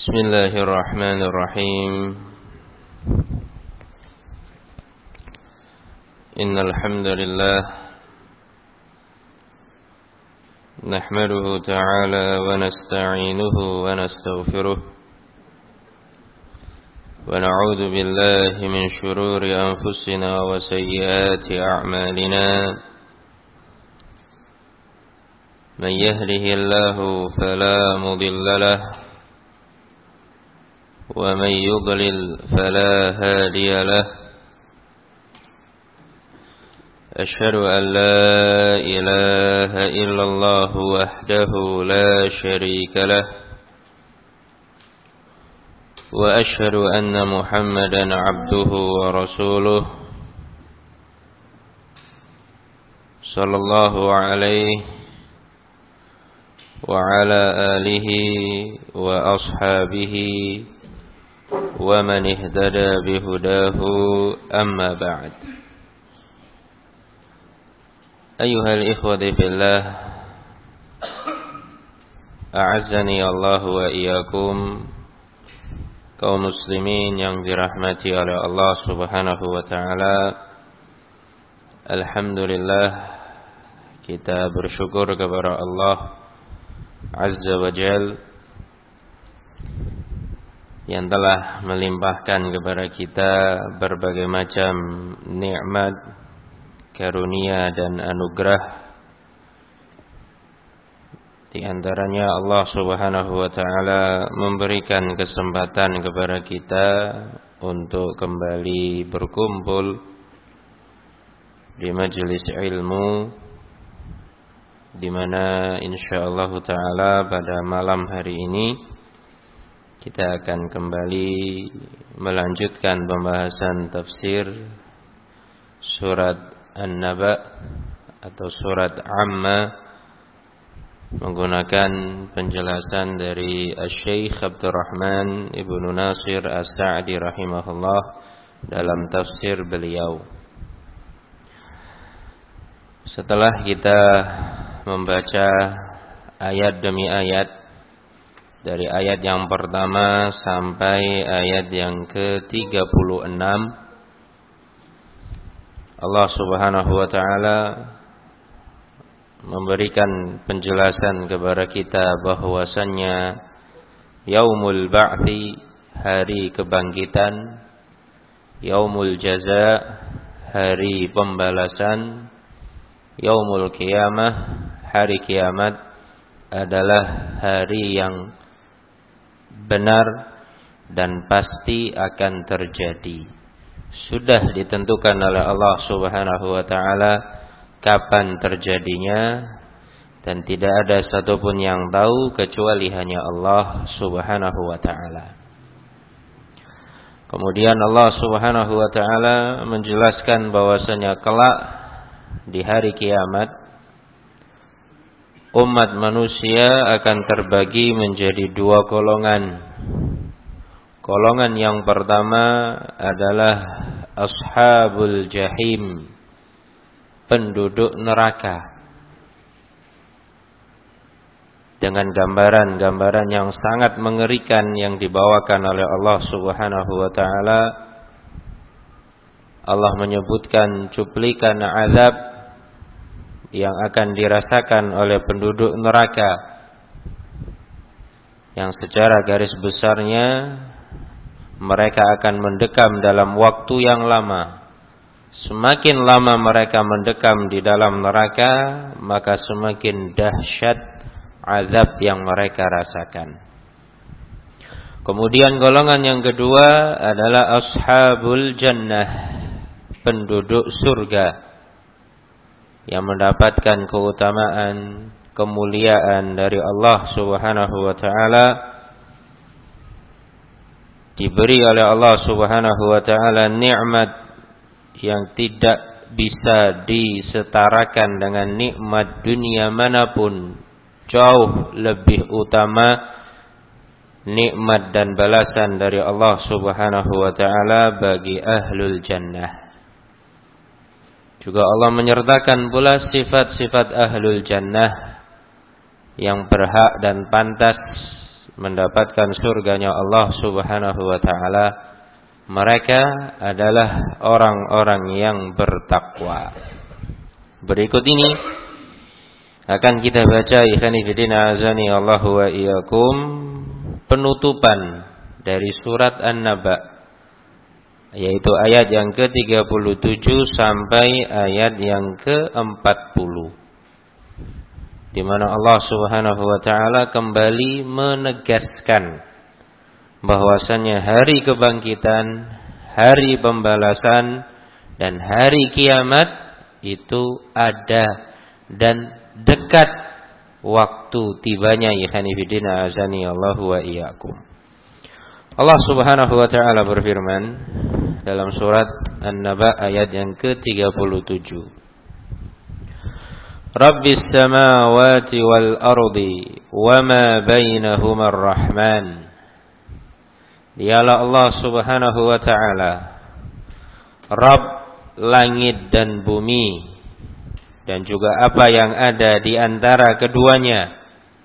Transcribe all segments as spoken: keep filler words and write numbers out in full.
بسم الله الرحمن الرحيم إن الحمد لله نحمده تعالى ونستعينه ونستغفره ونعوذ بالله من شرور أنفسنا وسيئات أعمالنا من يهده الله فلا مضل له ومن يضلل فلا هادي له أشهد أن لا إله إلا الله وحده لا شريك له وأشهد أن محمدا عبده ورسوله صلى الله عليه وعلى آله وأصحابه ومن اهتدى بهداه أما بعد أيها الإخوة في الله أعزني الله وإياكم kaum muslimin yang dirahmati oleh Allah Subhanahu wa taala. Alhamdulillah, kita bersyukur kepada Allah Azza wa Jalla yang telah melimpahkan kepada kita berbagai macam nikmat, karunia dan anugerah. Di antaranya Allah Subhanahu wa taala memberikan kesempatan kepada kita untuk kembali berkumpul di majelis ilmu, di mana insyaallah taala pada malam hari ini kita akan kembali melanjutkan pembahasan tafsir surat An-Naba atau surat Amma menggunakan penjelasan dari Asy-Syaikh Abdurrahman Ibnu Nasir As-Sa'di rahimahullah dalam tafsir beliau. Setelah kita membaca ayat demi ayat dari ayat yang pertama sampai ayat yang ke tiga puluh enam, Allah Subhanahu wa taala memberikan penjelasan kepada kita bahwasannya yaumul ba'thi, hari kebangkitan, yaumul jaza, hari pembalasan, yaumul qiyamah, hari kiamat adalah hari yang benar dan pasti akan terjadi. Sudah ditentukan oleh Allah Subhanahu wa taala kapan terjadinya, dan tidak ada satupun yang tahu kecuali hanya Allah Subhanahu wa taala. Kemudian Allah Subhanahu wa taala menjelaskan bahwasanya kelak di hari kiamat umat manusia akan terbagi menjadi dua golongan. Golongan yang pertama adalah ashabul jahim, penduduk neraka, dengan gambaran-gambaran yang sangat mengerikan yang dibawakan oleh Allah Subhanahu wa taala. Allah menyebutkan cuplikan azab yang akan dirasakan oleh penduduk neraka, yang secara garis besarnya mereka akan mendekam dalam waktu yang lama. Semakin lama mereka mendekam di dalam neraka, maka semakin dahsyat azab yang mereka rasakan. Kemudian golongan yang kedua adalah ashabul jannah, penduduk surga, yang mendapatkan keutamaan, kemuliaan dari Allah Subhanahu wa taala, diberi oleh Allah Subhanahu wa taala nikmat yang tidak bisa disetarakan dengan nikmat dunia manapun. Jauh lebih utama nikmat dan balasan dari Allah Subhanahu wa taala bagi ahlul jannah. Juga Allah menyertakan pula sifat-sifat ahlul jannah yang berhak dan pantas mendapatkan surganya Allah Subhanahu wa taala, mereka adalah orang-orang yang bertakwa. Berikut ini akan kita baca, ikhwani fillah azani Allahu wa iyyakum, penutupan dari surat An-Naba, yaitu ayat yang ke tiga puluh tujuh sampai ayat yang ke empat puluh, di mana Allah Subhanahu wa taala kembali menegaskan bahwasannya hari kebangkitan, hari pembalasan, dan hari kiamat itu ada dan dekat waktu tibanya. Ikhwani fillah azani Allahu wa iyyakum. Allah Subhanahu wa taala berfirman dalam surat An-Naba ayat yang ke tiga puluh tujuh. Rabbis samawati wal ardi wama bainahuma ar-rahman. Dialah Allah Subhanahu wa taala, Rabb langit dan bumi, dan juga apa yang ada di antara keduanya.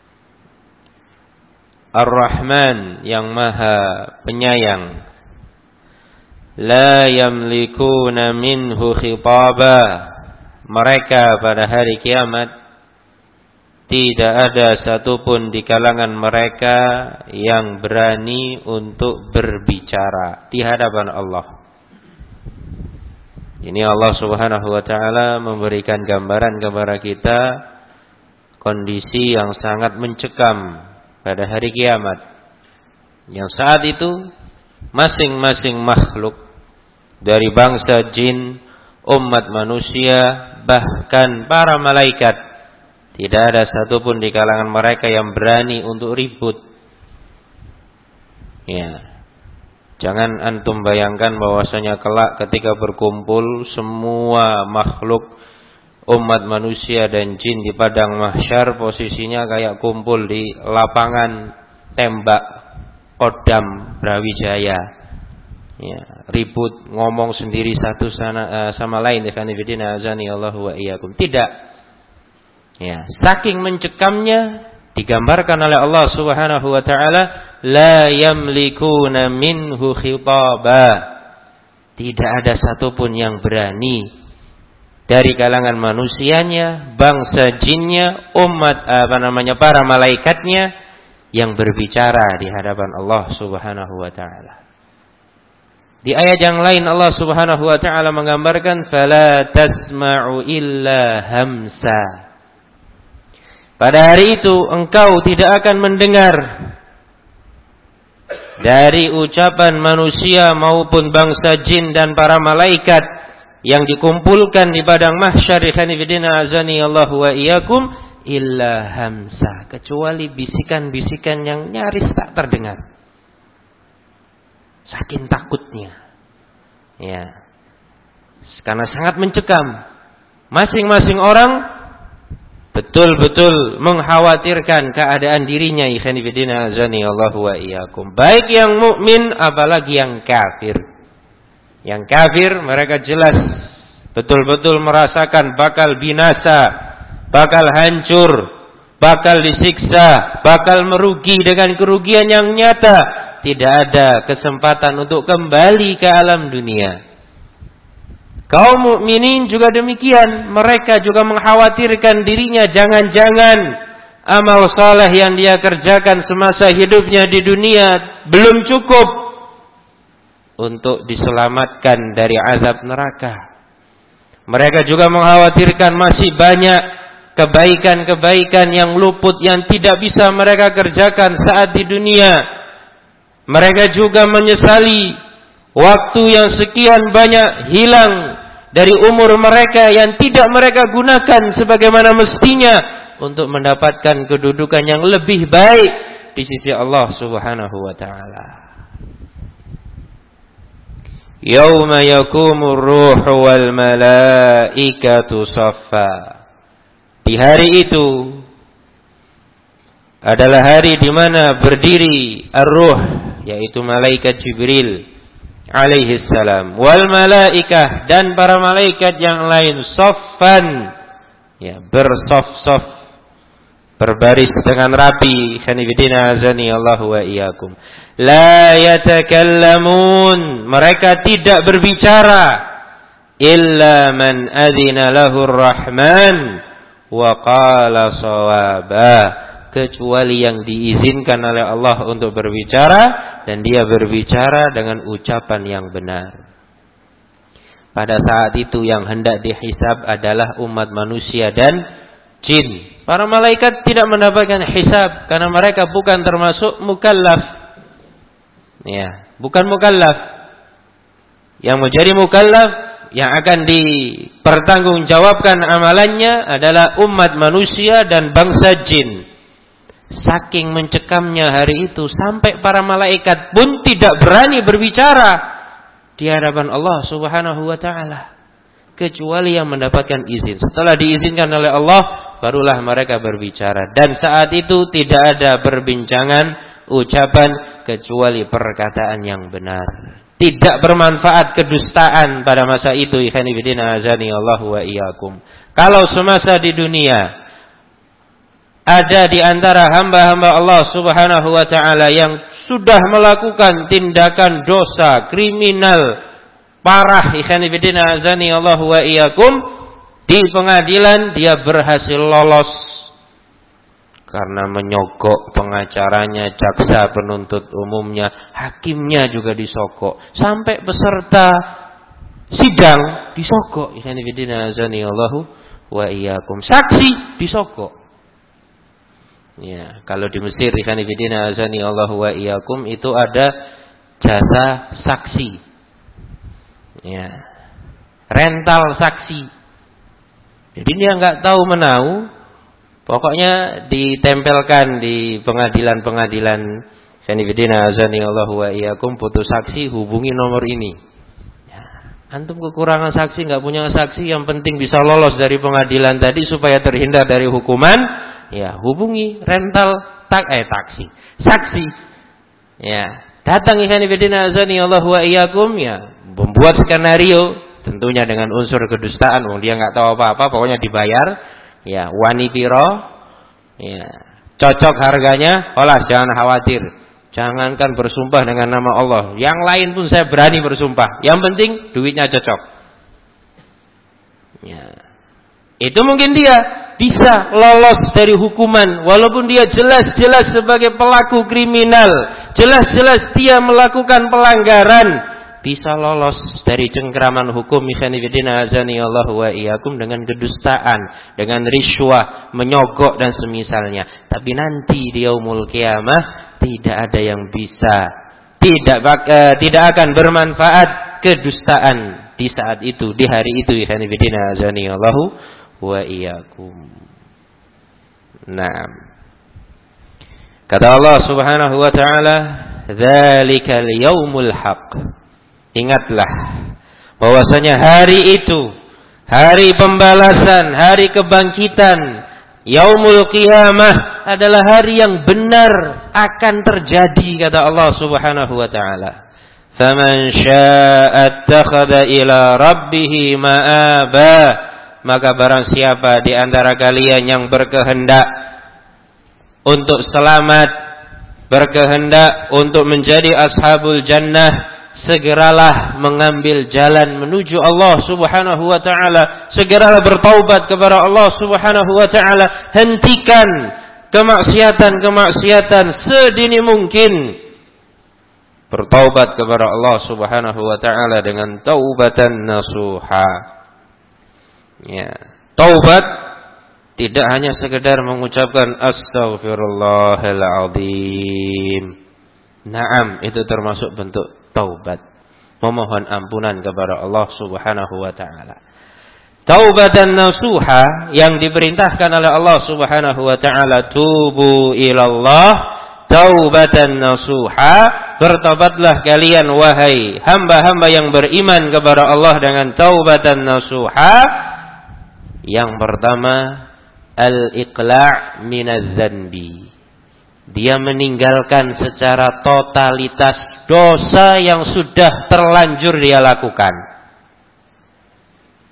Ar-Rahman, yang maha penyayang. La yamlikuna minhu khitaba. Mereka pada hari kiamat tidak ada satupun di kalangan mereka yang berani untuk berbicara di hadapan Allah. Ini Allah Subhanahu wa taala memberikan gambaran kepada kita kondisi yang sangat mencekam pada hari kiamat, yang saat itu masing-masing makhluk dari bangsa jin, umat manusia, bahkan para malaikat, tidak ada satupun di kalangan mereka yang berani untuk ribut. Ya, jangan antum bayangkan bahwasanya kelak ketika berkumpul semua makhluk umat manusia dan jin di padang mahsyar, posisinya kayak kumpul di lapangan tembak Kodam Brawijaya. Ya, ribut, ngomong sendiri satu sana, uh, sama lain. Azani Allahu wa iyyakum. Tidak. Ya, saking mencekamnya digambarkan oleh Allah Subhanahu wa taala, la yamlikuna minhu khitaba. Tidak ada satupun yang berani dari kalangan manusianya, bangsa jinnya, umat apa namanya para malaikatnya yang berbicara di hadapan Allah Subhanahu wa taala. Di ayat yang lain Allah Subhanahu wa taala menggambarkan fala tasma'u illa hamsa. Pada hari itu engkau tidak akan mendengar dari ucapan manusia maupun bangsa jin dan para malaikat yang dikumpulkan di padang mahsyar, khanifidina azani Allahu wa iyyakum, illa hamsa, kecuali bisikan-bisikan yang nyaris tak terdengar. Saking takutnya. Ya. Karena sangat mencekam. Masing-masing orang betul-betul mengkhawatirkan keadaan dirinya, khanifidina azani Allahu wa iyyakum. Baik yang mukmin apalagi yang kafir. Yang kafir mereka jelas betul-betul merasakan bakal binasa, bakal hancur, bakal disiksa, bakal merugi dengan kerugian yang nyata. Tidak ada kesempatan untuk kembali ke alam dunia. Kaum mukminin juga demikian. Mereka juga mengkhawatirkan dirinya, jangan-jangan amal saleh yang dia kerjakan semasa hidupnya di dunia belum cukup untuk diselamatkan dari azab neraka. Mereka juga mengkhawatirkan masih banyak kebaikan-kebaikan yang luput, yang tidak bisa mereka kerjakan saat di dunia. Mereka juga menyesali waktu yang sekian banyak hilang dari umur mereka yang tidak mereka gunakan sebagaimana mestinya untuk mendapatkan kedudukan yang lebih baik di sisi Allah Subhanahu wa taala. Yauma yakumur ruhu wal malaikatu saffa. Di hari itu adalah hari di mana berdiri ar-ruh, yaitu malaikat Jibril alaihi salam, wal malaikah, dan para malaikat yang lain, saffan, ya, bersaf-saf, berbaris dengan rapi. Khanifidina azani Allah wa iyyakum. La yatakallamun, mereka tidak berbicara. Illa man adzina lahu rahman wa qala shawaba, kecuali yang diizinkan oleh Allah untuk berbicara dan dia berbicara dengan ucapan yang benar. Pada saat itu yang hendak dihisab adalah umat manusia dan jin. Para malaikat tidak mendapatkan hisab karena mereka bukan termasuk mukallaf. Ya, bukan mukallaf. Yang menjadi mukallaf, yang akan dipertanggungjawabkan amalannya adalah umat manusia dan bangsa jin. Saking mencekamnya hari itu sampai para malaikat pun tidak berani berbicara di hadapan Allah Subhanahu wa taala kecuali yang mendapatkan izin. Setelah diizinkan oleh Allah, barulah mereka berbicara. Dan saat itu tidak ada perbincangan, ucapan kecuali perkataan yang benar. Tidak bermanfaat kedustaan pada masa itu. Ikhwanifidina azani Allah wa iyyakum. Kalau semasa di dunia ada di antara hamba-hamba Allah Subhanahu wa taala yang sudah melakukan tindakan dosa kriminal parah, ikhwanifidina azani Allah wa iyyakum, di pengadilan dia berhasil lolos karena menyogok pengacaranya, jaksa penuntut umumnya, hakimnya juga disogok, sampai peserta sidang disogok. Ikhwanifidina azani Allah wa iyyakum, saksi disogok. Ya, kalau di Mesir, ikhwanifidina azani Allah wa iyyakum, itu ada jasa saksi. Ya. Rental saksi. Jadi dia enggak tahu menahu, pokoknya ditempelkan di pengadilan-pengadilan, ikhwanifidina azani Allah wa iyyakum, putus saksi hubungi nomor ini. Ya. Antum kekurangan saksi, enggak punya saksi, yang penting bisa lolos dari pengadilan tadi supaya terhindar dari hukuman. Ya, hubungi rental tak eh taksi, saksi. Ya, datang ikhwanifidina azani Allah wa iyyakum, ya, membuat skenario tentunya dengan unsur kedustaan. Wong dia enggak tahu apa-apa, pokoknya dibayar. Ya, wani piro. Ya, cocok harganya. Olah, jangan khawatir. Jangankan bersumpah dengan nama Allah, yang lain pun saya berani bersumpah. Yang penting duitnya cocok. Ya. Itu mungkin dia bisa lolos dari hukuman walaupun dia jelas-jelas sebagai pelaku kriminal, jelas-jelas dia melakukan pelanggaran, bisa lolos dari cengkraman hukum. Ikhwanifidina azani Allah wa iyyakum, dengan kedustaan, dengan riswah, menyogok dan semisalnya. Tapi nanti di yaumul qiyamah tidak ada yang bisa, tidak uh, tidak akan bermanfaat kedustaan di saat itu, di hari itu. Ikhwanifidina azani Allah wa iyyakum. Naam. Kata Allah Subhanahu wa taala, "Dzalikal yaumul haqq." Ingatlah bahwasanya hari itu, hari pembalasan, hari kebangkitan, yaumul qiyamah adalah hari yang benar akan terjadi, kata Allah Subhanahu wa taala. "Faman syaa'a attakhadha ila rabbih ma'aba." Maka barang siapa di antara kalian yang berkehendak untuk selamat, berkehendak untuk menjadi ashabul jannah, segeralah mengambil jalan menuju Allah Subhanahu wa taala. Segeralah bertaubat kepada Allah Subhanahu wa taala. Hentikan kemaksiatan-kemaksiatan sedini mungkin. Bertaubat kepada Allah Subhanahu wa taala dengan taubatan nasuha. Ya, taubat tidak hanya sekedar mengucapkan astaghfirullahaladzim. Naam, itu termasuk bentuk taubat, memohon ampunan kepada Allah Subhanahu wa taala. Taubatan nasuha yang diperintahkan oleh Allah Subhanahu wa taala, tubu ilallah taubatan nasuha, bertobatlah kalian wahai hamba-hamba yang beriman kepada Allah dengan taubatan nasuha. Yang pertama, al-iqla' minaz zanbi. Dia meninggalkan secara totalitas dosa yang sudah terlanjur dia lakukan.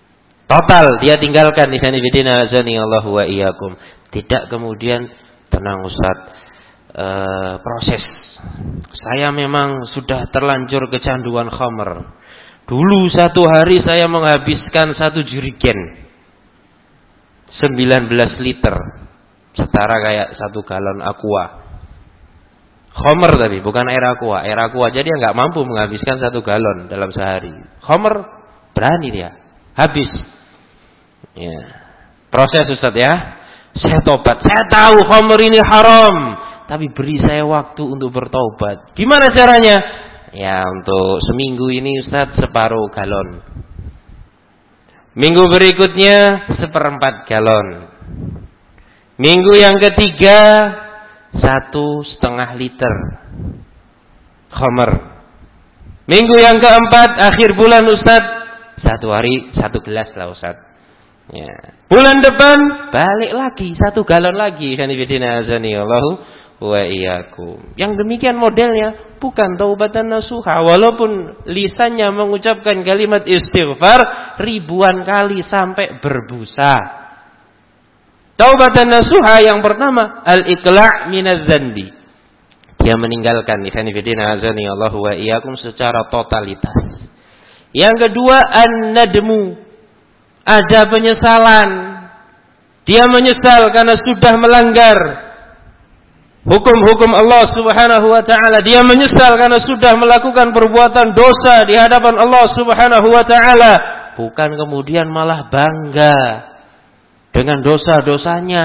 Total dia tinggalkan ikhwan fillah azani Allah wa iyyakum. Tidak kemudian tenang Ustaz, e, proses. Saya memang sudah terlanjur kecanduan khamr. Dulu satu hari saya menghabiskan satu jerigen sembilan belas liter. Setara kayak satu galon aqua. Khamr tapi bukan air aqua. Air aqua jadi dia nggak mampu menghabiskan satu galon dalam sehari. Khamr berani dia. Habis. Ya. Proses Ustaz ya. Saya tobat. Saya tahu khamr ini haram, tapi beri saya waktu untuk bertobat. Gimana caranya? Ya, untuk seminggu ini Ustaz separuh galon. Minggu berikutnya seperempat galon. Minggu yang ketiga satu setengah liter khamr. Minggu yang keempat akhir bulan Ustaz satu hari satu gelas lah Ustaz. Ya. Bulan depan balik lagi satu galon lagi. Kanifidina azani Allahu wa iyyakum. Yang demikian modelnya bukan taubatan nasuha, walaupun lisannya mengucapkan kalimat istighfar ribuan kali sampai berbusa. Taubatan nasuha yang pertama al-iqla' minaz dzanbi. Dia meninggalkan kanifidina azani Allahu wa iyyakum secara totalitas. Yang kedua an-nadmu. Ada penyesalan. Dia menyesal karena sudah melanggar hukum-hukum Allah Subhanahu wa taala. Dia menyesal karena sudah melakukan perbuatan dosa di hadapan Allah Subhanahu wa taala. Bukan kemudian malah bangga dengan dosa-dosanya.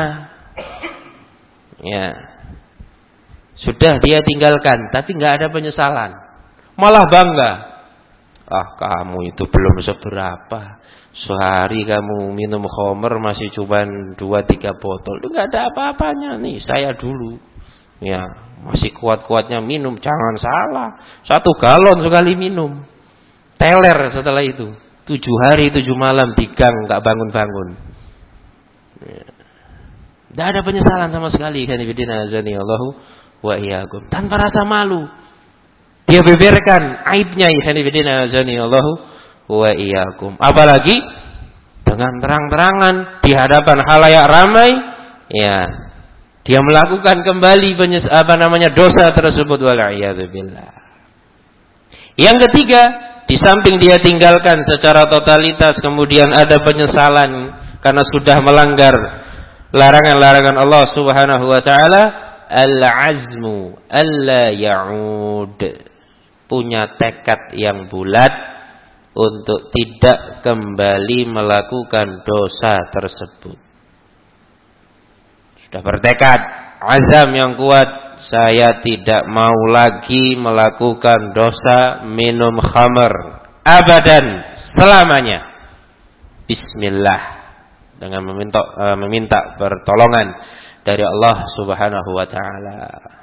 Ya. Sudah dia tinggalkan tapi enggak ada penyesalan. Malah bangga. Ah, kamu itu belum seberapa. Sehari kamu minum khamr masih cuma dua tiga botol. Itu enggak ada apa-apanya nih. Saya dulu ya masih kuat-kuatnya minum. Jangan salah. Satu galon sekali minum. Teler setelah itu. Tujuh hari tujuh malam di gang enggak bangun-bangun. Ya. Enggak ada penyesalan sama sekali. Kanifidina azani Allahu wa iyyakum. Tanpa rasa malu. Dia beberkan aibnya. Kanifidina azani Allahu wa iyyakum. Apalagi dengan terang-terangan di hadapan khalayak ramai, ya, dia melakukan kembali penyes, apa namanya dosa tersebut, wal'iyadzubillah. Yang ketiga, di samping dia tinggalkan secara totalitas, kemudian ada penyesalan karena sudah melanggar larangan-larangan Allah Subhanahu wa taala, al-azmu alla ya'ud. Punya tekad yang bulat untuk tidak kembali melakukan dosa tersebut. Sudah bertekad, azam yang kuat, saya tidak mau lagi melakukan dosa minum khamr abadan, selamanya. Bismillah, dengan meminta uh, meminta pertolongan dari Allah Subhanahu wa taala.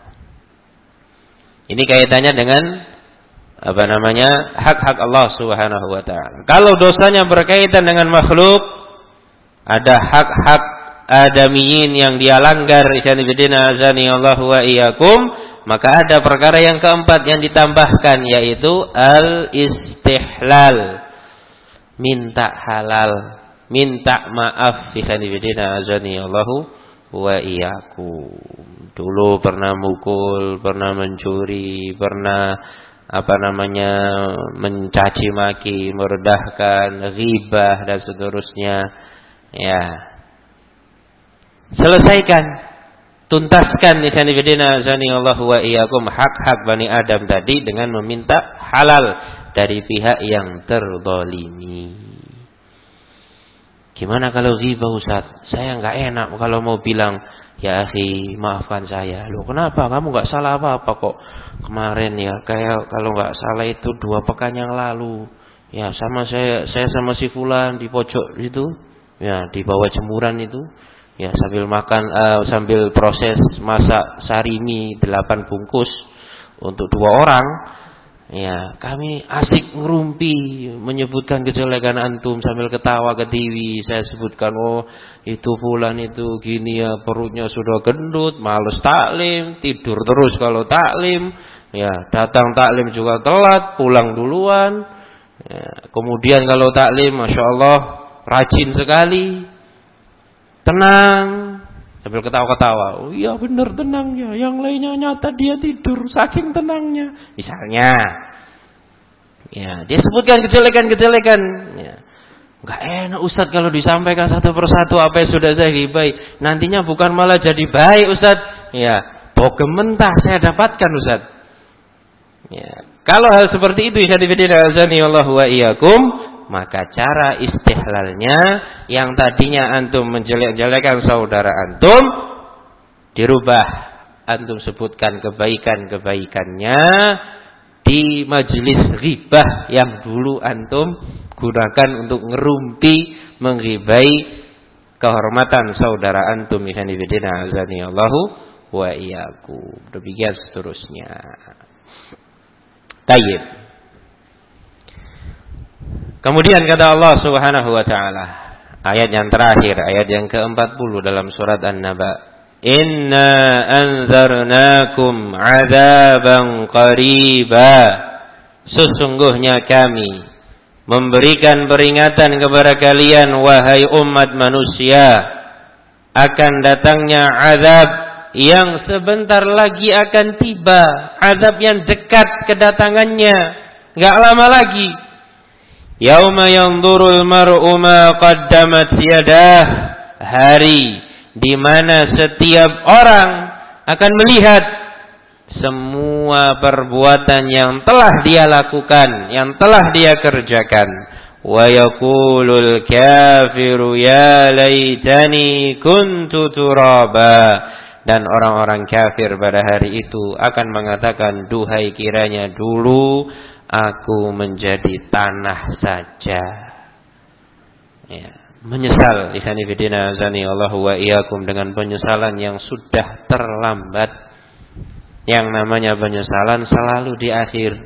Ini kaitannya dengan apa namanya hak-hak Allah Subhanahu wa taala. Kalau dosanya berkaitan dengan makhluk, ada hak-hak adamiyin yang dia langgar, ikhwanifidina azani Allah wa iyyakum, maka ada perkara yang keempat yang ditambahkan, yaitu al-istihlal. Minta halal, minta maaf, ikhwanifidina azani Allah wa iyyakum. Dulu pernah mukul, pernah mencuri, pernah apa namanya mencaci maki, merendahkan, ghibah dan seterusnya. Ya. Selesaikan, tuntaskan ikhwanifidina azani Allah wa iyyakum hak-hak Bani Adam tadi dengan meminta halal dari pihak yang terzalimi. Gimana kalau ghibah Ustaz? Saya enggak enak kalau mau bilang, ya akhi, maafkan saya. Loh, kenapa? Kamu enggak salah apa-apa kok. Kemarin ya, kayak kalau enggak salah itu dua pekan yang lalu. Ya, sama saya saya sama si fulan di pojok itu, ya, di bawah jemuran itu, ya, sambil makan uh, sambil proses masak sarimi delapan bungkus untuk dua orang. Ya, kami asik ngerumpi menyebutkan kejelekan antum sambil ketawa ketiwi. Saya sebutkan, oh itu fulan itu gini ya, perutnya sudah gendut, males taklim, tidur terus kalau taklim, ya, datang taklim juga telat, pulang duluan. Ya, kemudian kalau taklim, masya Allah, rajin sekali, tenang, sambil ketawa-ketawa. Oh iya benar tenangnya, yang lainnya nyata dia tidur saking tenangnya. Misalnya, ya dia sebutkan kejelekan-kejelekan. Ya. Gak enak Ustaz kalau disampaikan satu persatu apa yang sudah saya gibai. Nantinya bukan malah jadi baik Ustaz. Ya, bogem mentah saya dapatkan Ustaz. Ya. Kalau hal seperti itu Allah wa iyyakum, maka cara istihlalnya yang tadinya antum menjelek-jelekan saudara antum dirubah, antum sebutkan kebaikan-kebaikannya di majelis ghibah yang dulu antum gunakan untuk ngerumpi, menghibai kehormatan saudara antum. Allahu wa iyyakum. Demikian seterusnya. Tayyib. Kemudian kata Allah Subhanahu wa taala, ayat yang terakhir, ayat yang keempat puluh dalam surat An-Naba. Inna anzarnakum 'adzaban qariba. Sesungguhnya kami memberikan peringatan kepada kalian wahai umat manusia akan datangnya azab yang sebentar lagi akan tiba, azab yang dekat kedatangannya, enggak lama lagi. Yauma yanzurul mar'u ma qaddamat yadah, hari di mana setiap orang akan melihat semua perbuatan yang telah dia lakukan, yang telah dia kerjakan. Wa yaqulul kafiru ya laitani kuntu turaba. Dan orang-orang kafir pada hari itu akan mengatakan, duhai kiranya dulu aku menjadi tanah saja. Ya, menyesal ikhani fillah azani Allahu wa iyyakum dengan penyesalan yang sudah terlambat. Yang namanya penyesalan selalu di akhir.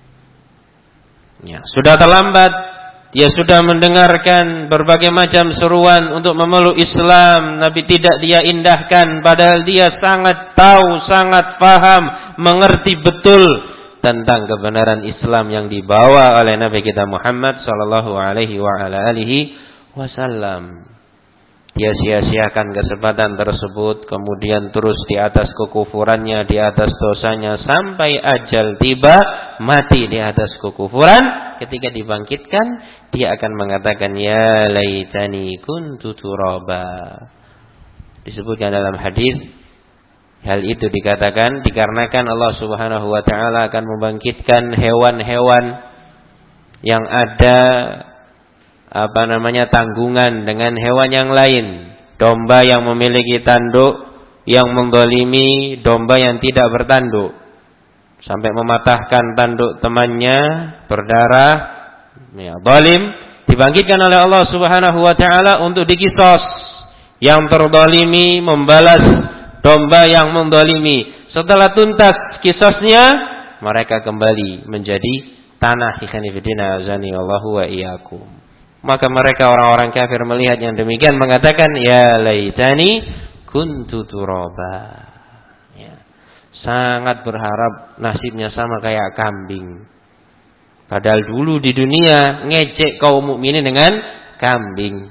Ya, sudah terlambat. Dia sudah mendengarkan berbagai macam seruan untuk memeluk Islam, tapi tidak dia indahkan. Padahal dia sangat tahu, sangat paham, mengerti betul tentang kebenaran Islam yang dibawa oleh Nabi kita Muhammad sallallahu alaihi wa ala alihi wasallam. Dia sia-siakan kesempatan tersebut, kemudian terus di atas kekufurannya, di atas dosanya, sampai ajal tiba, mati di atas kekufuran. Ketika dibangkitkan, dia akan mengatakan, ya laitani kuntu turaba. Disebutkan dalam hadis, hal itu dikatakan dikarenakan Allah Subhanahu wa taala akan membangkitkan hewan-hewan yang ada apa namanya tanggungan dengan hewan yang lain. Domba yang memiliki tanduk yang mendolimi domba yang tidak bertanduk, sampai mematahkan tanduk temannya, berdarah, ya, zalim, dibangkitkan oleh Allah Subhanahu wa taala untuk dikisos. Yang terdolimi membalas domba yang mendolimi. Setelah tuntas kisosnya, mereka kembali menjadi tanah. Ikhani fillah azani Allahu wa iyyakum. Maka mereka orang-orang kafir melihat yang demikian mengatakan, ya laitani kuntu turaba. Ya. Sangat berharap nasibnya sama kayak kambing. Padahal dulu di dunia ngejek kaum mukminin dengan kambing.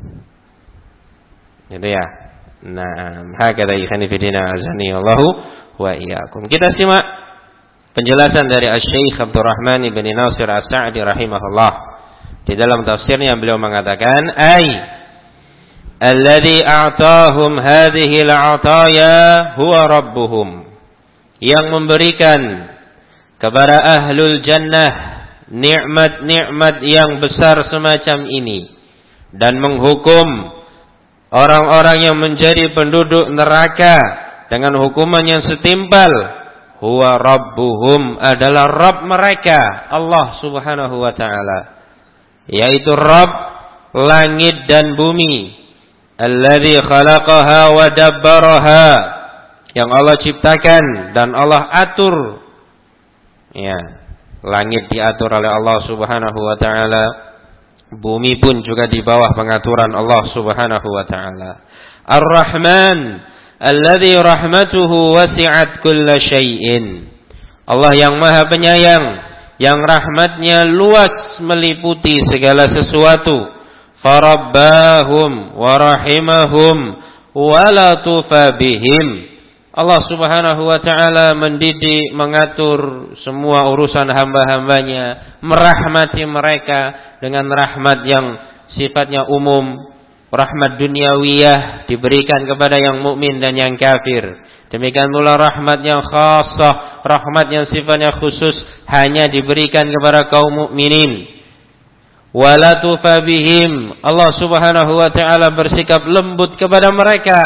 Gitu ya. Nah, hakadha ikhani fillah azani Allahu wa iyyakum. Kita simak penjelasan dari Asy-Syaikh Abdurrahman bin Nasir As-Sa'di rahimahullah. Di dalam tafsirnya beliau mengatakan, ay alladzi a'tahum hadhihi al-'ataya huwa rabbuhum. Yang memberikan kepada ahlul jannah nikmat-nikmat yang besar semacam ini dan menghukum orang-orang yang menjadi penduduk neraka dengan hukuman yang setimpal, huwa rabbuhum, adalah Rabb mereka, Allah Subhanahu wa taala, yaitu Rabb langit dan bumi, alladzi khalaqaha wa dabbaraha, yang Allah ciptakan dan Allah atur. Ya, langit diatur oleh Allah Subhanahu wa taala, bumi pun juga di bawah pengaturan Allah Subhanahu wa taala. Ar-Rahman alladzi rahmatuhu wasi'at kulla syai'in, Allah yang Maha Penyayang, yang rahmatnya luas meliputi segala sesuatu. farabbahum wa rahimahum wa latufa bihim. Allah Subhanahu wa taala mendidik, mengatur semua urusan hamba-hambanya, merahmati mereka dengan rahmat yang sifatnya umum, rahmat duniawiyah diberikan kepada yang mukmin dan yang kafir. Demikian pula rahmat yang khassah, rahmat yang sifatnya khusus hanya diberikan kepada kaum mukminin. Wala tufabihim, Allah Subhanahu wa taala bersikap lembut kepada mereka.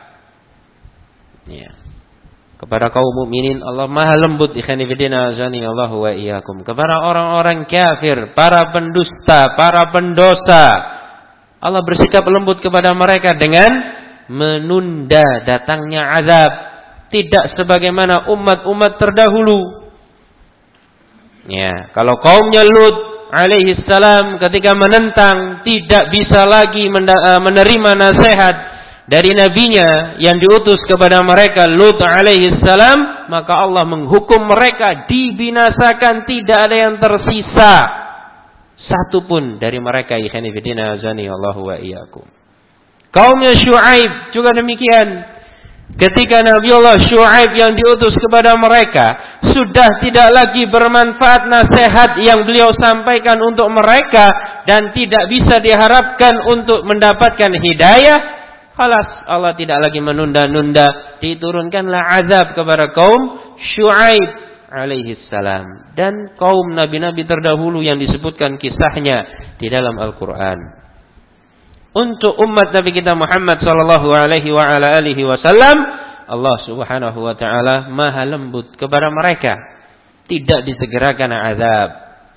Ya. Kepada kaum mukminin Allah Maha lembut, ikhwani fillah azani Allahu wa iyyakum. Kepada orang-orang kafir, para pendusta, para pendosa, Allah bersikap lembut kepada mereka dengan menunda datangnya azab. Tidak sebagaimana umat-umat terdahulu. Ya, kalau kaumnya Lut alaihi salam ketika menentang tidak bisa lagi menerima nasihat dari nabinya yang diutus kepada mereka Lut alaihi salam, maka Allah menghukum mereka, dibinasakan, tidak ada yang tersisa satu pun dari mereka. Ikhwani fillah azani Allahu wa iyyakum. Kaumnya Syuaib juga demikian. Ketika Nabi Allah Syuaib yang diutus kepada mereka sudah tidak lagi bermanfaat nasihat yang beliau sampaikan untuk mereka dan tidak bisa diharapkan untuk mendapatkan hidayah, halas Allah tidak lagi menunda-nunda, diturunkanlah azab kepada kaum Syuaib alaihi salam dan kaum nabi-nabi terdahulu yang disebutkan kisahnya di dalam Al-Qur'an. Untuk umat Nabi kita Muhammad sallallahu alaihi wa ala alihi wasallam, Allah Subhanahu wa taala Maha lembut kepada mereka, tidak disegerakan azab.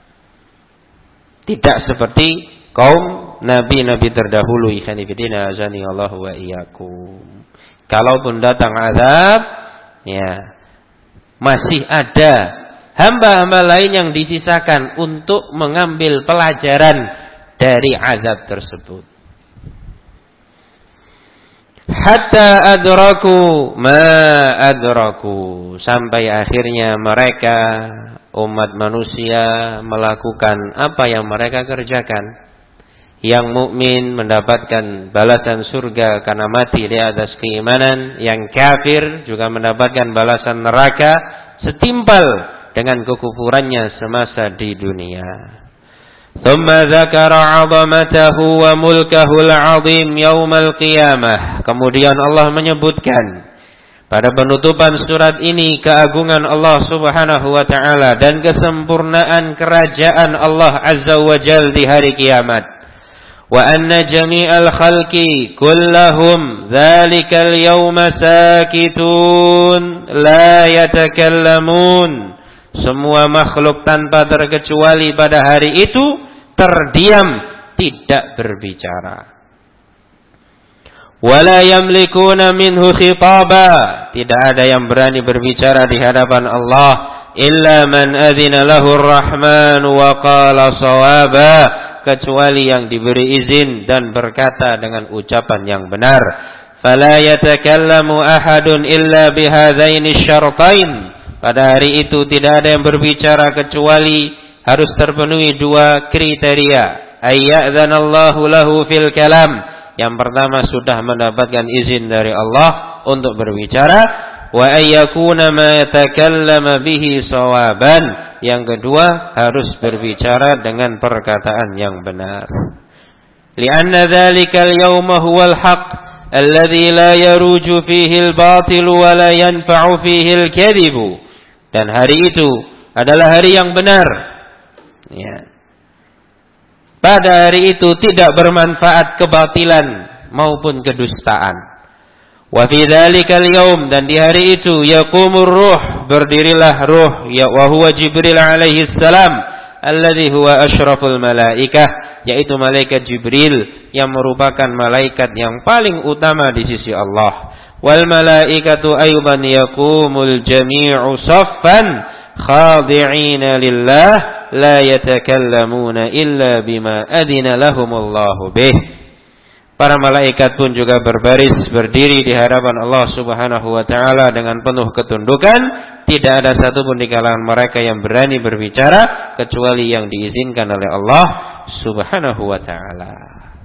Tidak seperti kaum nabi-nabi terdahulu. Ikhwani fillah azani Allahu wa iyyakum. Kalaupun datang azab, ya masih ada hamba-hamba lain yang disisakan untuk mengambil pelajaran dari azab tersebut. Hatta adraku ma adraku, sampai akhirnya mereka umat manusia melakukan apa yang mereka kerjakan. Yang mukmin mendapatkan balasan surga karena mati di atas keimanan, yang kafir juga mendapatkan balasan neraka setimpal dengan kekufurannya semasa di dunia. Thumma dzakara 'azamatahu wa mulkahu al-'azim yaumal qiyamah. Kemudian Allah menyebutkan pada penutupan surat ini keagungan Allah Subhanahu wa taala dan kesempurnaan kerajaan Allah Azza wa Jalla di hari kiamat. Wa anna jami'al khalqi kullahum dzalikal yauma sakitun la yatakallamun. Semua makhluk tanpa terkecuali pada hari itu terdiam, tidak berbicara. Wala yamlikuna minhu khitaba, tidak ada yang berani berbicara di hadapan Allah illa man adzina lahu ar-rahman wa qala shawaba, kecuali yang diberi izin dan berkata dengan ucapan yang benar. Fala yatakallamu ahadun illa bihadzaini syartain, pada hari itu tidak ada yang berbicara kecuali harus terpenuhi dua kriteria. Ayyadzanallahu lahu fil kalam, yang pertama sudah mendapatkan izin dari Allah untuk berbicara. Wa ayyakuna ma yatakallama bihi sawaban, yang kedua harus berbicara dengan perkataan yang benar. Lianna dzalikal yawma huwal haqq alladzi la yaruju fihi al-batil wa la yanfa'u fihi al-kadhib. Dan hari itu adalah hari yang benar. Ya. Pada hari itu tidak bermanfaat kebatilan maupun kedustaan. Wa fi dzalikal yaum, dan di hari itu yaqumur ruh, berdirilah ruh, ya wa huwa Jibril alaihi salam alladzi huwa asyraful malaikah, yaitu malaikat Jibril yang merupakan malaikat yang paling utama di sisi Allah. Wal malaikatu aidan yaqumul jami'u saffan khadi'ina lillah la yatakallamuna illa bima adina lahumullahu bih. Para malaikat pun juga berbaris berdiri di hadapan Allah Subhanahu wa taala dengan penuh ketundukan. Tidak ada satupun di kalangan mereka yang berani berbicara kecuali yang diizinkan oleh Allah Subhanahu wa taala.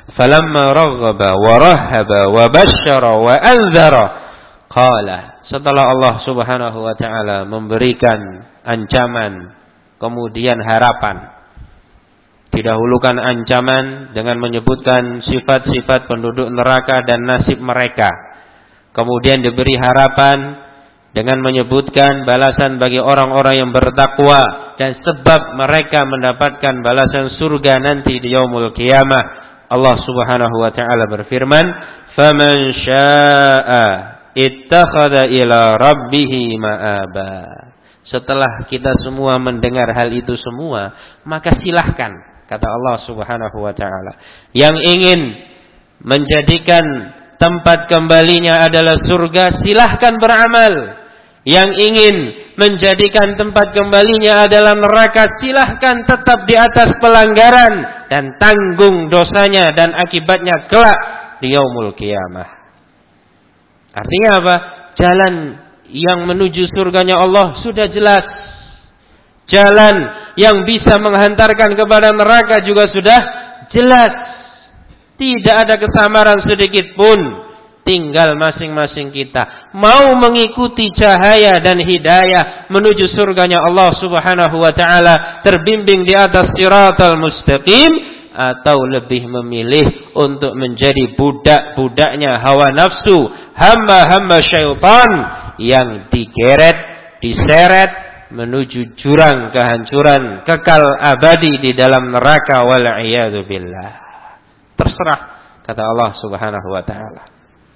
Falamma raghaba wa rahaba wa basyara wa anzara qala. Setelah Allah Subhanahu wa taala memberikan ancaman kemudian harapan, didahulukan ancaman dengan menyebutkan sifat-sifat penduduk neraka dan nasib mereka. Kemudian diberi harapan dengan menyebutkan balasan bagi orang-orang yang bertakwa dan sebab mereka mendapatkan balasan surga nanti di yaumul qiyamah. Allah Subhanahu wa taala berfirman, "Faman syaa'a ittakhadha ila rabbih ma'aba." Setelah kita semua mendengar hal itu semua, maka silahkan, kata Allah Subhanahu wa taala, yang ingin menjadikan tempat kembalinya adalah surga, silahkan beramal. Yang ingin menjadikan tempat kembalinya adalah neraka, silahkan tetap di atas pelanggaran dan tanggung dosanya dan akibatnya kelak di yaumul qiyamah. Artinya apa? Jalan yang menuju surganya Allah sudah jelas. Jalan yang bisa menghantarkan kepada neraka juga sudah jelas. Tidak ada kesamaran sedikit pun. Tinggal masing-masing kita mau mengikuti cahaya dan hidayah menuju surganya Allah Subhanahu wa taala, terbimbing di atas siratal mustaqim, atau lebih memilih untuk menjadi budak-budaknya hawa nafsu, hamba-hamba syaitan yang digeret, diseret menuju jurang kehancuran kekal abadi di dalam neraka, wal iyadu billah. Terserah, kata Allah Subhanahu wa taala.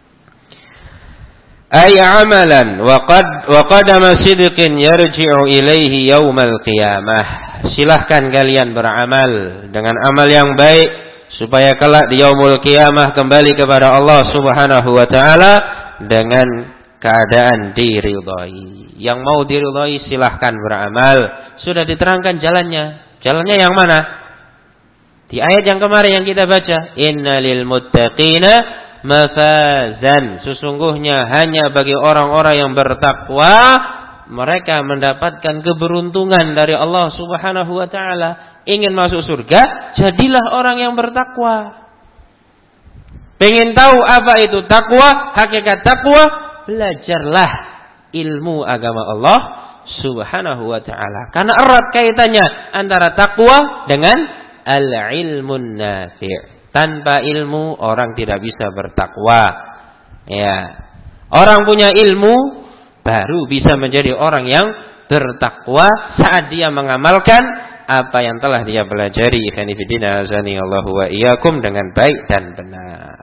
Ay amalan wa qad wa qadama sidqin yarji'u ilaihi yaumal qiyamah. Silahkan kalian beramal dengan amal yang baik supaya kelak di yaumul qiyamah kembali kepada Allah Subhanahu wa taala dengan keadaan diridhai. Yang mau diridhai silahkan beramal. Sudah diterangkan jalannya. Jalannya yang mana? Di ayat yang kemarin yang kita baca, innalil muttaqina mafazan. Sesungguhnya hanya bagi orang-orang yang bertakwa mereka mendapatkan keberuntungan dari Allah Subhanahu wa taala. Ingin masuk surga, jadilah orang yang bertakwa. Pengen tahu apa itu takwa, hakikat takwa, belajarlah ilmu agama Allah Subhanahu wa taala. Karena erat kaitannya antara takwa dengan al-ilmun nafi'. Tanpa ilmu orang tidak bisa bertakwa. Ya. Orang punya ilmu baru bisa menjadi orang yang bertakwa saat dia mengamalkan apa yang telah dia pelajari. Ikhwani fillah, azani Allahu wa iyyakum dengan baik dan benar.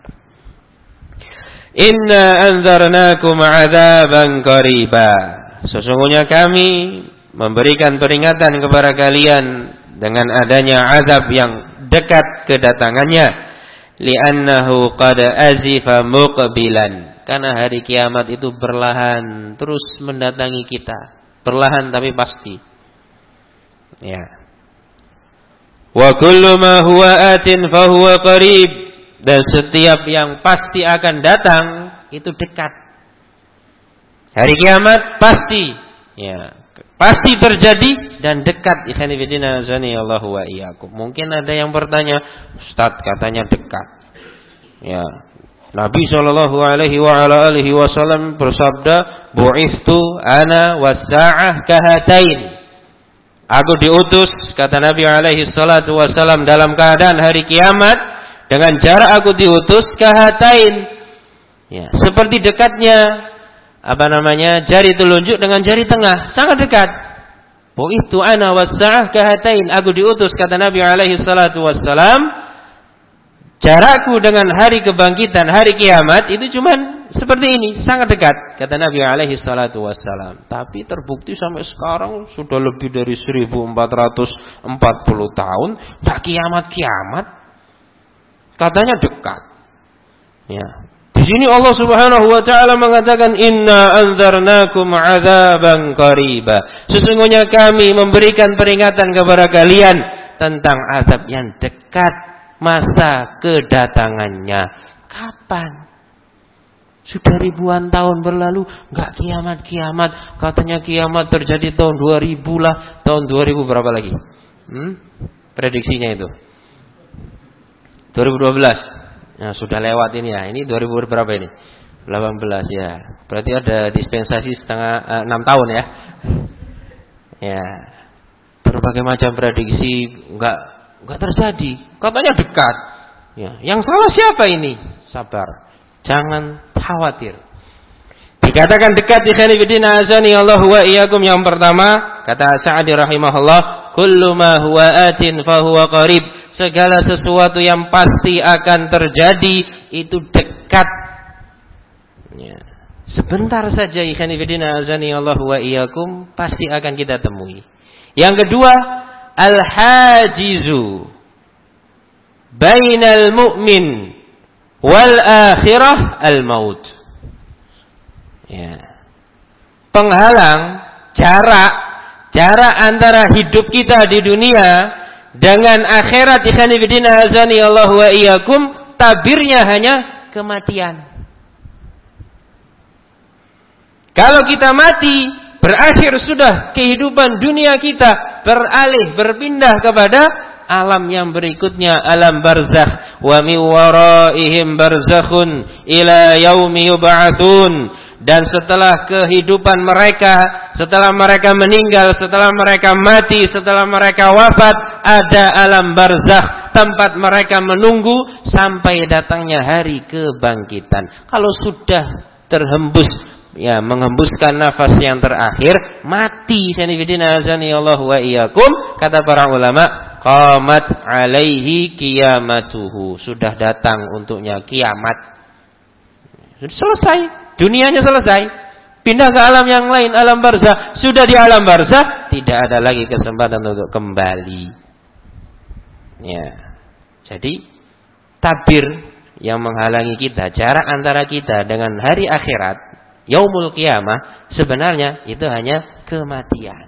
Inna anzarnakum 'adzaban qariba. Sesungguhnya kami memberikan peringatan kepada kalian dengan adanya azab yang dekat kedatangannya, li'annahu qad azifa muqbilan, karena hari kiamat itu berlahan terus mendatangi kita, perlahan tapi pasti. Ya. Wa kullu ma huwa atin fa huwa qarib, dan setiap yang pasti akan datang itu dekat. Hari kiamat pasti, ya, pasti terjadi dan dekat. Ikhwani fillah, azani Allahu wa iyyakum. Mungkin ada yang bertanya, Ustaz katanya dekat. Ya. Nabi sallallahu alaihi wa ala alihi wasallam bersabda, "Bu'ithu ana was-sa'ah kahatain." Aku diutus, kata Nabi alaihi salatu wasallam, dalam keadaan hari kiamat dengan jarak aku diutus kahatain. Ya, seperti dekatnya apa namanya? Jari telunjuk dengan jari tengah, sangat dekat. Bu'ithu ana was-sa'ah kahatain. Aku diutus, kata Nabi alaihi salatu wassalam, jarakku dengan hari kebangkitan, hari kiamat itu cuman seperti ini, sangat dekat, kata Nabi alaihi salatu wassalam. Tapi terbukti sampai sekarang sudah lebih dari seribu empat ratus empat puluh tahun, tak kiamat-kiamat. Katanya dekat. Ya. Di sini Allah Subhanahu wa taala mengatakan, inna anzarnakum 'adzaban qariba. Sesungguhnya kami memberikan peringatan kepada kalian tentang azab yang dekat, masa kedatangannya. Kapan? Sudah ribuan tahun berlalu, enggak kiamat-kiamat. Katanya kiamat terjadi tahun dua ribu lah. Tahun dua ribu berapa lagi? Hmm? Prediksinya itu. dua ribu dua belas. Nah, sudah lewat ini ya. Ini dua ribu berapa ini? delapan belas ya. Berarti ada dispensasi setengah eh, enam tahun ya. Ya. Berbagai macam prediksi enggak enggak terjadi. Katanya dekat. Ya, yang salah siapa ini? Sabar. Jangan khawatir. Dikatakan dekat ikhwani fillah azani Allah wa iyyakum, yang pertama kata Sa'di rahimahullah, kullu ma huwa atin fa huwa qarib. Segala sesuatu yang pasti akan terjadi itu dekat. Ya. Sebentar saja ikhwani fillah azani Allah wa iyyakum pasti akan kita temui. Yang kedua, al-hajizu bainal mu'min wal akhirah al-maut. Ya. Penghalang jarak jarak antara hidup kita di dunia dengan akhirat ikhwani fillah azani Allah wa iyyakum, tabirnya hanya kematian. Kalau kita mati, berakhir sudah kehidupan dunia kita, beralih berpindah kepada alam yang berikutnya, alam barzakh. Wa min waraihim barzakhun ila yaumi yub'atsun. Dan setelah kehidupan mereka, setelah mereka meninggal, setelah mereka mati, setelah mereka wafat, ada alam barzakh, tempat mereka menunggu sampai datangnya hari kebangkitan. Kalau sudah terhembus, ya, menghembuskan nafas yang terakhir, mati. Sanifidina azani Allah wa iyyakum, kata para ulama, qamat alaihi qiyamatuhu, sudah datang untuknya kiamat. Sudah selesai, dunianya selesai, pindah ke alam yang lain, alam barzakh. Sudah di alam barzakh, tidak ada lagi kesempatan untuk kembali. Ya. Jadi tabir yang menghalangi kita, jarak antara kita dengan hari akhirat, yaumul qiyamah, sebenarnya itu hanya kematian.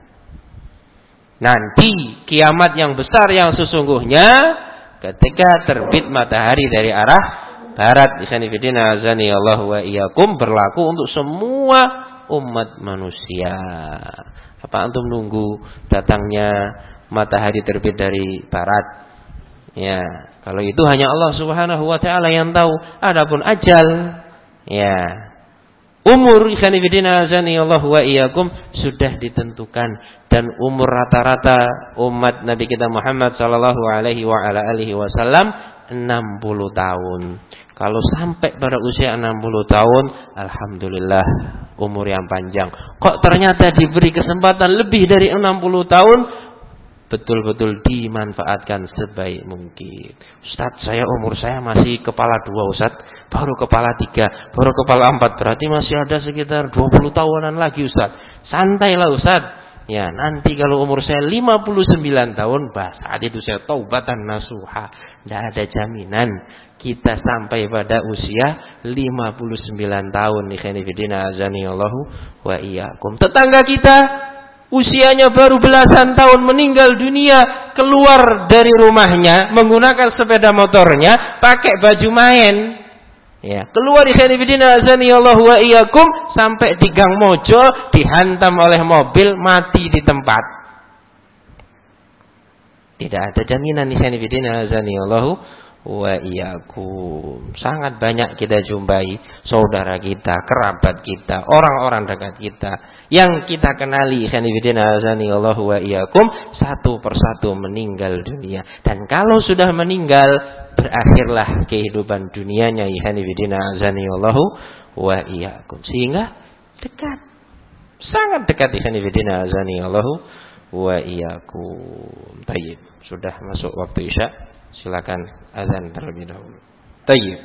Nanti kiamat yang besar yang sesungguhnya ketika terbit matahari dari arah barat, ikhwanifidina azani Allah wa iyyakum, berlaku untuk semua umat manusia. Apa antum nunggu datangnya matahari terbit dari barat? Ya, kalau itu hanya Allah Subhanahu wa taala yang tahu. Adapun ajal, ya, umur ikhwanifidina azani Allah wa iyyakum sudah ditentukan, dan umur rata-rata umat Nabi kita Muhammad sallallahu alaihi wa ala alihi wasallam enam puluh tahun. Kalau sampai pada usia enam puluh tahun, alhamdulillah, umur yang panjang. Kok ternyata diberi kesempatan lebih dari enam puluh tahun, betul-betul dimanfaatkan sebaik mungkin. Ustaz, saya umur saya masih kepala dua, Ustaz. Baru kepala tiga, baru kepala empat. Berarti masih ada sekitar dua puluh tahunan lagi, Ustaz. Santailah, Ustaz. Ya, nanti kalau umur saya lima puluh sembilan tahun, bah, saat itu saya taubatan nasuha. Tidak ada jaminan kita sampai pada usia lima puluh sembilan tahun. Ikhwanifidina azani Allahu wa iyyakum. Tetangga kita usianya baru belasan tahun meninggal dunia, keluar dari rumahnya menggunakan sepeda motornya, pakai baju main. Ya, keluar ikhwanifidina azani Allahu wa iyyakum, sampai di Gang Mojo dihantam oleh mobil, mati di tempat. Tidak ada jaminan ikhwanifidina azani Allahu wa iyyakum. Sangat banyak kita jumpai saudara kita, kerabat kita, orang-orang dekat kita yang kita kenali ikhwanifidina azani Allahu wa iyyakum, satu persatu meninggal dunia. Dan kalau sudah meninggal, berakhirlah kehidupan dunianya ikhwanifidina azani Allahu wa iyyakum. Sehingga dekat, sangat dekat ikhwanifidina azani Allahu wa iyyakum. Baik, sudah masuk waktu Isya. Silakan azan terlebih dahulu. Tayyib.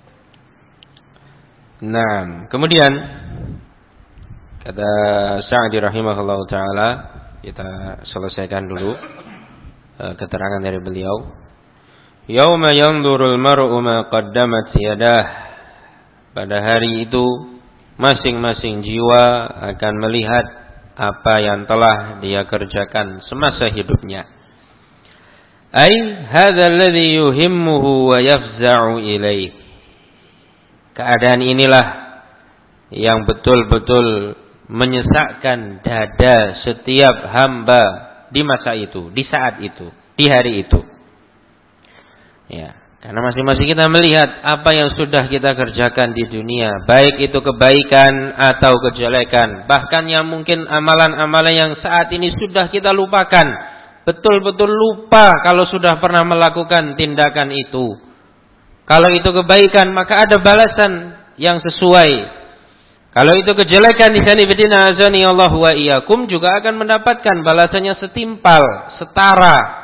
Nah, kemudian kata Sa'di rahimahullah taala, kita selesaikan dulu uh, keterangan dari beliau. Yauma yanzurul mar'u ma qaddamat yadah. Pada hari itu masing-masing jiwa akan melihat apa yang telah dia kerjakan semasa hidupnya. Ai hadza alladhi yuhimmuhu wa yafza'u ilaih. Keadaan inilah yang betul-betul menyesakkan dada setiap hamba di masa itu, di saat itu, di hari itu. Ya, Karena masing-masing kita melihat apa yang sudah kita kerjakan di dunia, baik itu kebaikan atau kejelekan, bahkan yang mungkin amalan-amalan yang saat ini sudah kita lupakan, betul-betul lupa kalau sudah pernah melakukan tindakan itu. Kalau itu kebaikan, maka ada balasan yang sesuai. Kalau itu kejelekan, di sana bidina azani Allah wa iyyakum, juga akan mendapatkan balasannya setimpal, setara.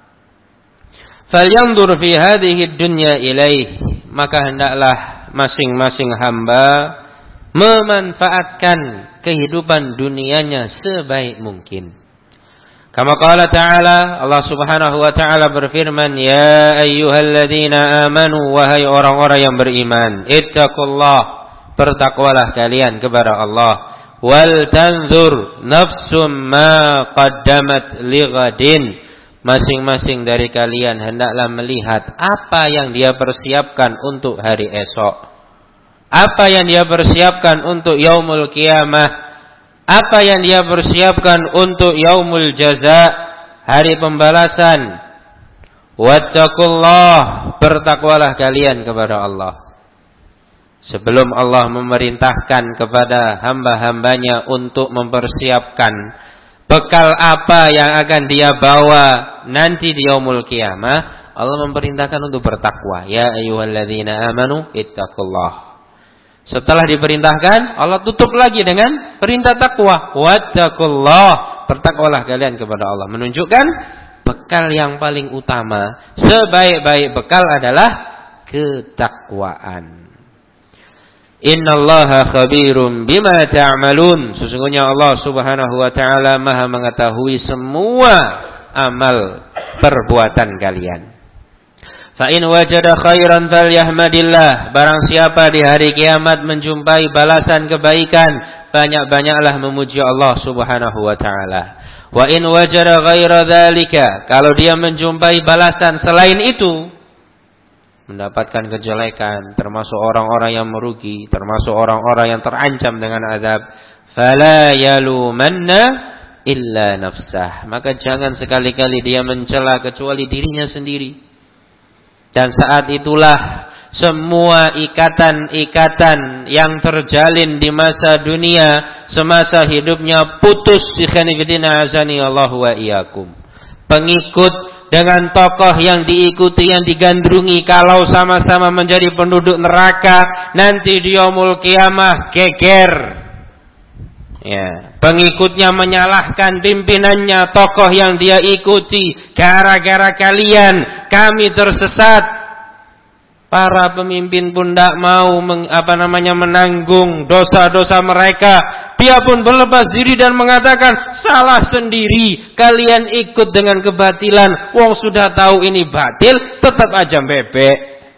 Falyanzur fi hadhihi dunya ilaih, maka hendaklah masing-masing hamba memanfaatkan kehidupan dunianya sebaik mungkin. Kama qala ta'ala, Allah Subhanahu wa ta'ala berfirman, ya ayyuhalladzina amanu, wahai orang-orang yang beriman, ittaqullah, bertakwalah kalian kepada Allah, wal tanzur nafsum ma qaddamat lighadin, masing-masing dari kalian hendaklah melihat apa yang dia persiapkan untuk hari esok, apa yang dia persiapkan untuk yaumul qiyamah, apa yang dia persiapkan untuk yaumul jaza, hari pembalasan. Wattaqullah, bertakwalah kalian kepada Allah. Sebelum Allah memerintahkan kepada hamba-hambanya untuk mempersiapkan bekal apa yang akan dia bawa nanti di yaumul qiyamah, Allah memerintahkan untuk bertakwa. Ya ayyuhalladzina amanu ittaqullah. Setelah diperintahkan, Allah tutup lagi dengan perintah takwa. Wattaqullah, bertakwalah kalian kepada Allah. Menunjukkan bekal yang paling utama, sebaik-baik bekal adalah ketakwaan. Innallaha khabirum bima ta'malun. Sesungguhnya Allah Subhanahu wa ta'ala Maha mengetahui semua amal perbuatan kalian. Fa in wajada khairan falyahmadillah. Barang siapa di hari kiamat menjumpai balasan kebaikan, banyak-banyaklah memuji Allah Subhanahu wa ta'ala. Wa in wajada ghaira dzalika, kalau dia menjumpai balasan selain itu, mendapatkan kejelekan, termasuk orang-orang yang merugi, termasuk orang-orang yang terancam dengan azab, fala yalumanna illa nafsah, maka jangan sekali-kali dia mencela kecuali dirinya sendiri. Dan saat itulah semua ikatan-ikatan yang terjalin di masa dunia, semasa hidupnya putus. Ikhwanifidina azani Allah wa iyyakum. Pengikut dengan tokoh yang diikuti, yang digandrungi, kalau sama-sama menjadi penduduk neraka, nanti di yaumul qiyamah geger. Ya, pengikutnya menyalahkan pimpinannya, tokoh yang dia ikuti, gara-gara kalian kami tersesat. Para pemimpin pun tidak mau meng, apa namanya menanggung dosa-dosa mereka. Dia pun berlepas diri dan mengatakan, salah sendiri, kalian ikut dengan kebatilan. Wong sudah tahu ini batil, tetap aja bebek.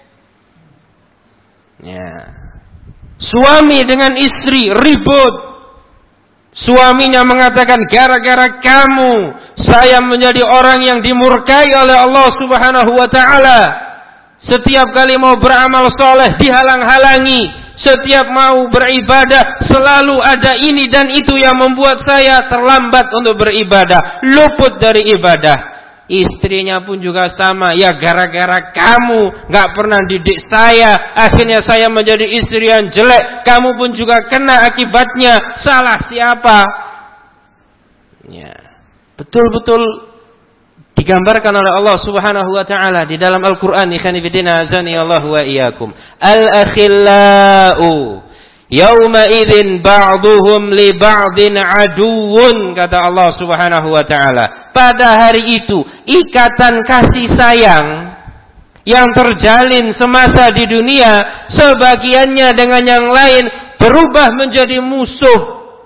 Ya. Suami dengan istri ribut. Suaminya mengatakan, gara-gara kamu saya menjadi orang yang dimurkai oleh Allah Subhanahu wa ta'ala. Setiap kali mau beramal soleh dihalang-halangi. Setiap mau beribadah selalu ada ini dan itu yang membuat saya terlambat untuk beribadah, luput dari ibadah. Istrinya pun juga sama. Ya gara-gara kamu gak pernah didik saya, akhirnya saya menjadi istri yang jelek. Kamu pun juga kena akibatnya. Salah siapa? Ya, betul-betul digambarkan oleh Allah Subhanahu wa ta'ala di dalam Al-Qur'an. Ikhwanifidina azani Allah wa iyyakum. Al-akhillau yawma idzin ba'duhum li ba'din aduwwun, kata Allah Subhanahu wa ta'ala. Pada hari itu ikatan kasih sayang yang terjalin semasa di dunia, sebagiannya dengan yang lain berubah menjadi musuh.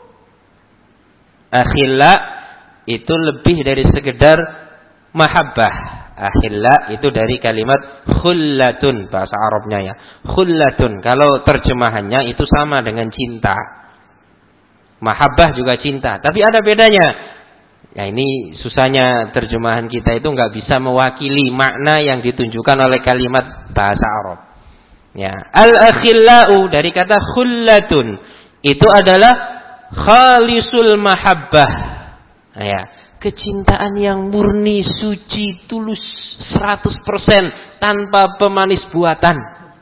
Akhilla itu lebih dari sekedar mahabbah. Akhilla itu dari kalimat khullatun, bahasa Arabnya ya. Khullatun, kalau terjemahannya itu sama dengan cinta. Mahabbah juga cinta, tapi ada bedanya. Ya ini susahnya terjemahan kita itu nggak bisa mewakili makna yang ditunjukkan oleh kalimat bahasa Arab. Ya, al-akhillau dari kata khullatun itu adalah khalisul mahabbah. Ya, kecintaan yang murni, suci, tulus seratus persen tanpa pemanis buatan.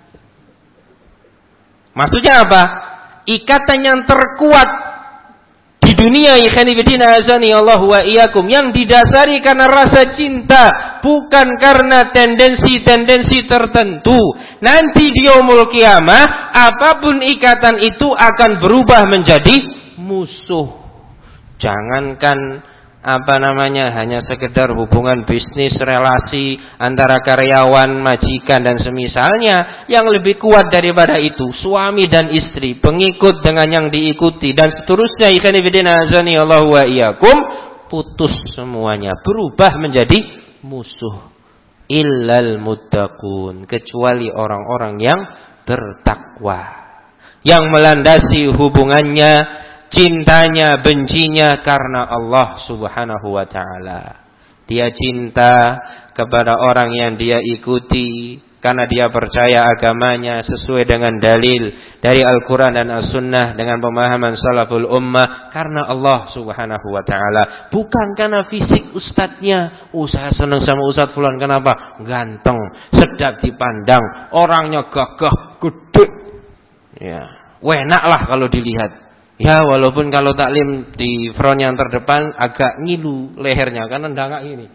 Maksudnya apa? Ikatan yang terkuat di dunia, ikhwani fillah azani Allah wa iyyakum, yang didasari karena rasa cinta, bukan karena tendensi-tendensi tertentu. Nanti di yaumul qiyamah, apapun ikatan itu akan berubah menjadi musuh. Jangankan apa namanya, hanya sekedar hubungan bisnis, relasi antara karyawan, majikan dan semisalnya, yang lebih kuat daripada itu suami dan istri, pengikut dengan yang diikuti dan seterusnya. Ikhwan fillah azani Allah wa iyyakum, putus semuanya, berubah menjadi musuh. Illal muttaqun, kecuali orang-orang yang bertakwa, yang melandasi hubungannya, cintanya, bencinya karena Allah subhanahu wa ta'ala. Dia cinta kepada orang yang dia ikuti karena dia percaya agamanya sesuai dengan dalil dari Al-Quran dan As-Sunnah, dengan pemahaman salaful ummah, karena Allah subhanahu wa ta'ala. Bukan karena fisik ustadznya. Oh, saya senang sama ustadz fulan, kenapa? Ganteng, sedap dipandang, orangnya gagah, gede, ya, enak lah kalau dilihat. Ya, walaupun kalau taklim di front yang terdepan agak ngilu lehernya karena ndangak ini.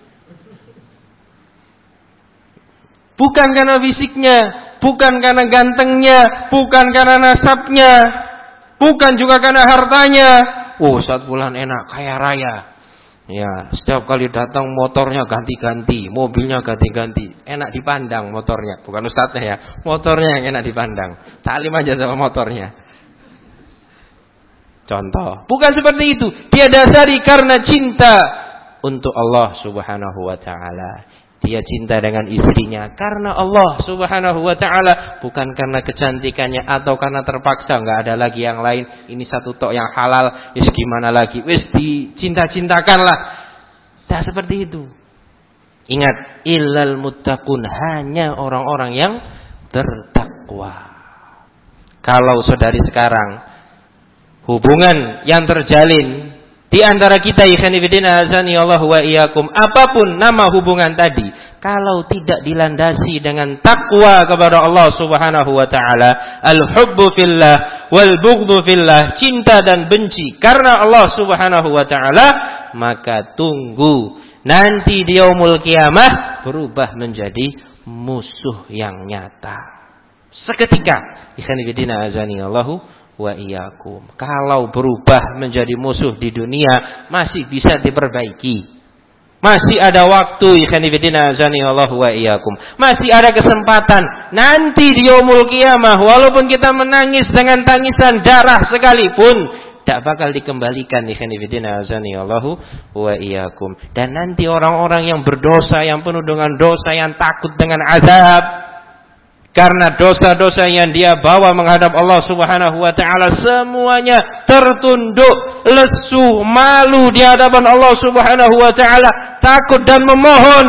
Bukan karena fisiknya, bukan karena gantengnya, bukan karena nasabnya, bukan juga karena hartanya. Oh, Ustaz fulan enak, kaya raya. Ya, setiap kali datang motornya ganti-ganti, mobilnya ganti-ganti, enak dipandang motornya. Bukan ustadznya ya, motornya yang enak dipandang. Taklim aja sama motornya. Contoh, bukan seperti itu. Dia dasari karena cinta untuk Allah subhanahu wa ta'ala. Dia cinta dengan istrinya karena Allah subhanahu wa ta'ala, bukan karena kecantikannya atau karena terpaksa. Enggak ada lagi yang lain. Ini satu tok yang halal, wis gimana lagi, wis dicinta-cintakanlah. Tak seperti itu. Ingat, illal muttaqun, hanya orang-orang yang bertakwa. Kalau saudari sekarang hubungan yang terjalin di antara kita, ikhwan fillah azani Allah wa iyyakum, apapun nama hubungan tadi, kalau tidak dilandasi dengan takwa kepada Allah subhanahu wa ta'ala, al-hubbu fillah wal bughdhu fillah, cinta dan benci karena Allah subhanahu wa ta'ala, maka tunggu nanti di yaumul qiyamah berubah menjadi musuh yang nyata seketika. Ikhwan fillah azani Allah wa iyyakum. Kalau berubah menjadi musuh di dunia masih bisa diperbaiki. Masih ada waktu, ikhwan fillah azani Allah wa iyyakum. Masih ada kesempatan. Nanti di yaumul qiyamah, walaupun kita menangis dengan tangisan darah sekalipun, tak bakal dikembalikan, ikhwan fillah azani Allah wa iyyakum. Dan nanti orang-orang yang berdosa, yang penuh dengan dosa, yang takut dengan azab karena dosa-dosa yang dia bawa menghadap Allah subhanahu wa ta'ala, semuanya tertunduk, lesu, malu di hadapan Allah subhanahu wa ta'ala, takut dan memohon,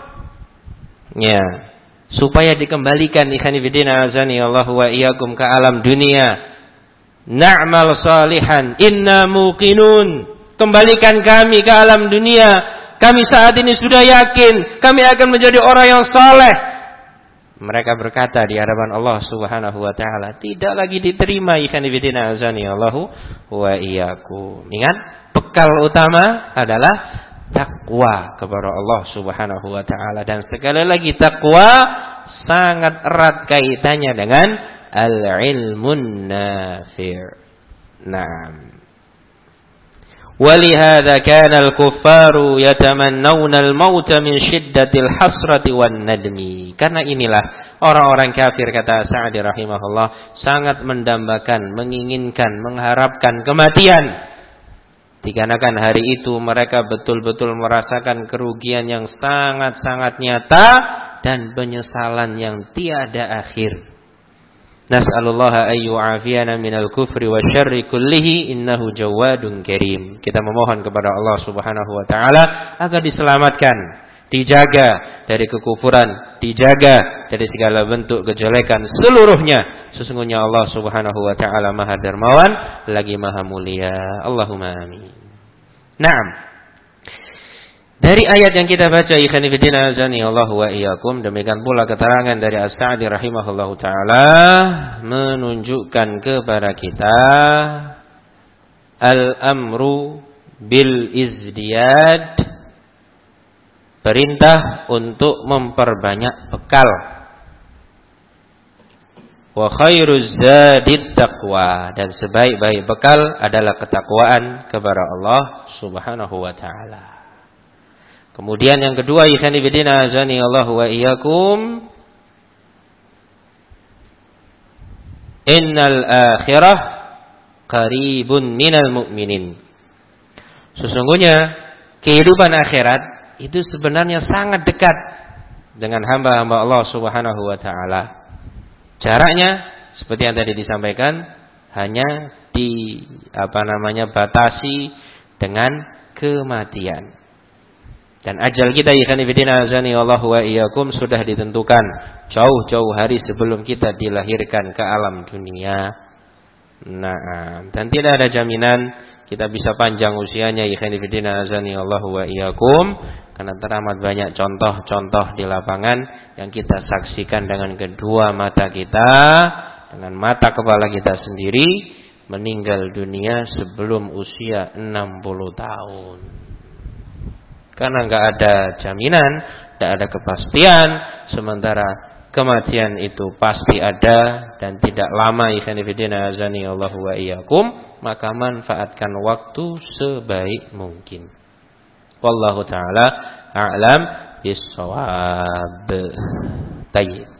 ya, supaya dikembalikan, ikhwan fillah azani Allah wa iyyakum, ke alam dunia. Na'mal salihan inna muqinun, kembalikan kami ke alam dunia, kami saat ini sudah yakin kami akan menjadi orang yang saleh. Mereka berkata di hadapan Allah subhanahu wa ta'ala, tidak lagi diterima, ikhwan fillah azani Allahu wa iyyakum. Ingat, bekal utama adalah takwa kepada Allah subhanahu wa ta'ala. Dan sekali lagi, takwa sangat erat kaitannya dengan al-ilmun nafi'. Naam. Walihada kana al-kuffaru yatamannawna al-mauta min shiddatil hasrati wan nadmi. Karena inilah orang-orang kafir, kata Sa'di rahimahullah, sangat mendambakan, menginginkan, mengharapkan kematian. Dikarenakan hari itu mereka betul-betul merasakan kerugian yang sangat-sangat nyata dan penyesalan yang tiada akhir. Nas'alullaha ayyu'afiyana minal kufri wa syarri kullihi innahu jawadun karim. Kita memohon kepada Allah subhanahu wa ta'ala agar diselamatkan, dijaga dari kekufuran, dijaga dari segala bentuk kejelekan seluruhnya. Sesungguhnya Allah subhanahu wa ta'ala maha dermawan lagi maha mulia. Allahumma amin. Naam. Dari ayat yang kita baca, ikhwan fillah azani Allah wa iyyakum, demikian pula keterangan dari As-Sa'di rahimahullahu taala menunjukkan kepada kita al-amru bil izdiyad, perintah untuk memperbanyak bekal. Wa khairuz zadid taqwa, dan sebaik-baik bekal adalah ketakwaan kepada Allah Subhanahu wa taala. Kemudian yang kedua, ikhwan fillah azani Allah wa iyyakum, innal akhirah qaribun minal mu'minin. Sesungguhnya kehidupan akhirat itu sebenarnya sangat dekat dengan hamba-hamba Allah Subhanahu wa taala. Jaraknya seperti yang tadi disampaikan, hanya di apa namanya batasi dengan kematian. Dan ajal kita ikhwan fillah azani Allah wa iyyakum sudah ditentukan jauh-jauh hari sebelum kita dilahirkan ke alam dunia. Nah, dan tidak ada jaminan kita bisa panjang usianya ikhwan fillah azani Allah wa iyyakum, karena teramat banyak contoh-contoh di lapangan yang kita saksikan dengan kedua mata kita, dengan mata kepala kita sendiri, meninggal dunia sebelum usia enam puluh tahun. Karena enggak ada jaminan, enggak ada kepastian, sementara kematian itu pasti ada dan tidak lama ikhwan fillah azani Allah wa iyyakum, maka manfaatkan waktu sebaik mungkin. Wallahu taala a'lam bis-shawab. Tayyib.